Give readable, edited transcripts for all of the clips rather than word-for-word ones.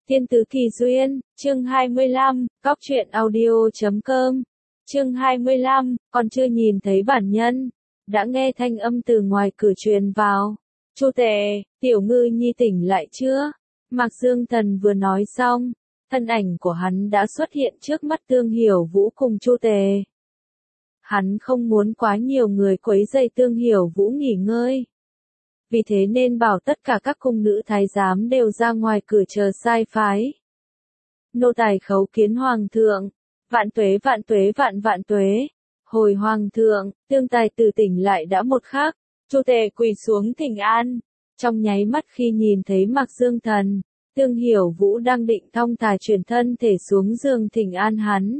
Thiên Tứ Kỳ Duyên, chương 25, Cóc truyện audio.com, chương 25, còn chưa nhìn thấy bản nhân, đã nghe thanh âm từ ngoài cửa truyền vào. Chu Tề, Tiểu Ngư Nhi tỉnh lại chưa? Mạc Dương Thần vừa nói xong, thân ảnh của hắn đã xuất hiện trước mắt Tương Hiểu Vũ cùng Chu Tề. Hắn không muốn quá nhiều người quấy rầy Tương Hiểu Vũ nghỉ ngơi. Vì thế nên bảo tất cả các cung nữ thái giám đều ra ngoài cửa chờ sai phái. Nô tài khấu kiến hoàng thượng, vạn tuế vạn tuế vạn vạn tuế. Hồi hoàng thượng, Tương tài tử tỉnh lại đã một khắc. Chu Tề quỳ xuống thỉnh an. Trong nháy mắt khi nhìn thấy Mạc Dương Thần, Tương Hiểu Vũ đang định thong thả chuyển thân thể xuống giường thỉnh an hắn.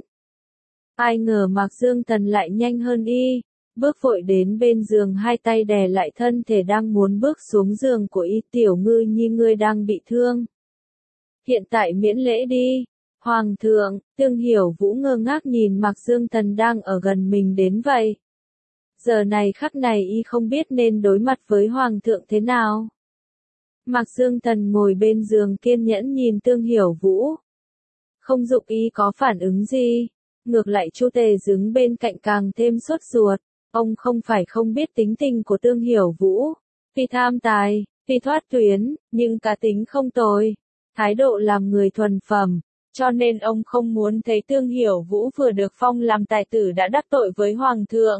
Ai ngờ Mạc Dương Thần lại nhanh hơn y. Bước vội đến bên giường, hai tay đè lại thân thể đang muốn bước xuống giường của y. Tiểu Ngư Nhi, ngươi đang bị thương. Hiện tại miễn lễ đi. Hoàng thượng, Tương Hiểu Vũ ngơ ngác nhìn Mạc Dương Thần đang ở gần mình đến vậy. Giờ này khắc này y không biết nên đối mặt với Hoàng thượng thế nào. Mạc Dương Thần ngồi bên giường kiên nhẫn nhìn Tương Hiểu Vũ. Không dụng y có phản ứng gì. Ngược lại Chu Tề đứng bên cạnh càng thêm sốt ruột. Ông không phải không biết tính tình của Tương Hiểu Vũ, phi tham tài, phi thoát tuyến, nhưng cá tính không tồi, thái độ làm người thuần phẩm, cho nên ông không muốn thấy Tương Hiểu Vũ vừa được phong làm tài tử đã đắc tội với Hoàng thượng.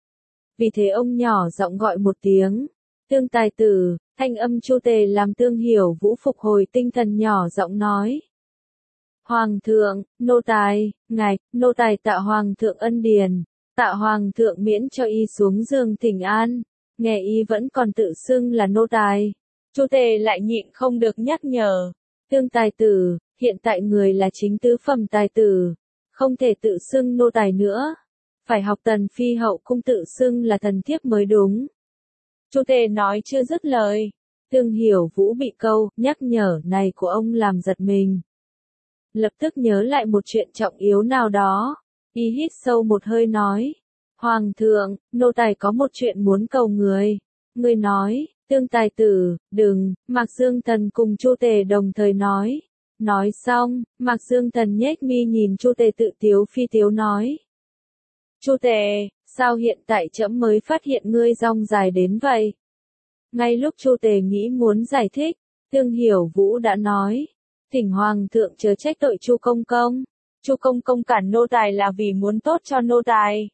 Vì thế ông nhỏ giọng gọi một tiếng, Tương tài tử, thanh âm Chu Tề làm Tương Hiểu Vũ phục hồi tinh thần nhỏ giọng nói. Hoàng thượng, nô tài, nô tài tạ Hoàng thượng ân điền. Tạ Hoàng thượng miễn cho y xuống giường thỉnh an, nghe y vẫn còn tự xưng là nô tài. Chu Tề lại nhịn không được nhắc nhở. Tương tài tử, hiện tại người là chính tứ phẩm tài tử, không thể tự xưng nô tài nữa. Phải học Tần Phi hậu cung tự xưng là thần thiếp mới đúng. Chu Tề nói chưa dứt lời. Tương Hiểu Vũ bị câu nhắc nhở này của ông làm giật mình. Lập tức nhớ lại một chuyện trọng yếu nào đó. Y hít sâu một hơi nói. Hoàng thượng, nô tài có một chuyện muốn cầu người. Người nói, Tương tài tử, đừng. Mạc Dương Thần cùng Chu Tề đồng thời nói. Nói xong, Mạc Dương Thần nhếch mi nhìn Chu Tề tự tiếu phi tiếu nói. Chu Tề, sao hiện tại trẫm mới phát hiện ngươi dong dài đến vậy? Ngay lúc Chu Tề nghĩ muốn giải thích, Tương Hiểu Vũ đã nói. Thỉnh Hoàng thượng chớ trách tội Chu công công. Chu công công cản nô tài là vì muốn tốt cho nô tài.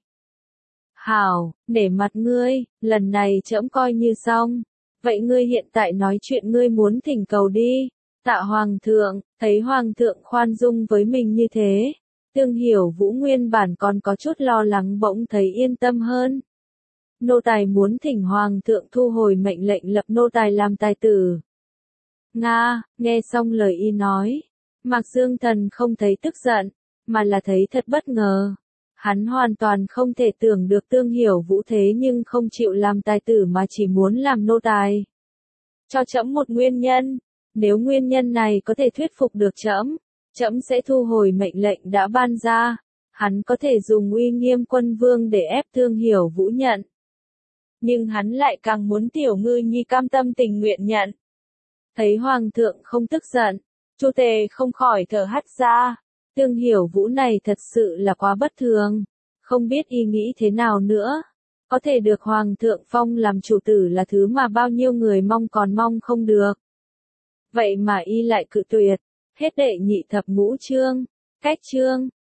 Hảo, nể mặt ngươi, lần này trẫm coi như xong. Vậy ngươi hiện tại nói chuyện ngươi muốn thỉnh cầu đi. Tạ Hoàng thượng, thấy Hoàng thượng khoan dung với mình như thế. Tương Hiểu Vũ nguyên bản còn có chút lo lắng bỗng thấy yên tâm hơn. Nô tài muốn thỉnh Hoàng thượng thu hồi mệnh lệnh lập nô tài làm tài tử. Nga, nghe xong lời y nói. Mạc Dương Thần không thấy tức giận, mà là thấy thật bất ngờ. Hắn hoàn toàn không thể tưởng được Tương Hiểu Vũ thế nhưng không chịu làm tài tử mà chỉ muốn làm nô tài. Cho trẫm một nguyên nhân, nếu nguyên nhân này có thể thuyết phục được trẫm, trẫm sẽ thu hồi mệnh lệnh đã ban ra. Hắn có thể dùng uy nghiêm quân vương để ép Tương Hiểu Vũ nhận. Nhưng hắn lại càng muốn Tiểu Ngư Nhi cam tâm tình nguyện nhận. Thấy Hoàng thượng không tức giận, Chu Tề không khỏi thở hắt ra. Tương Hiểu Vũ này thật sự là quá bất thường. Không biết y nghĩ thế nào nữa. Có thể được Hoàng thượng phong làm chủ tử là thứ mà bao nhiêu người mong còn mong không được. Vậy mà y lại cự tuyệt. Hết đệ nhị thập ngũ chương. Cách chương.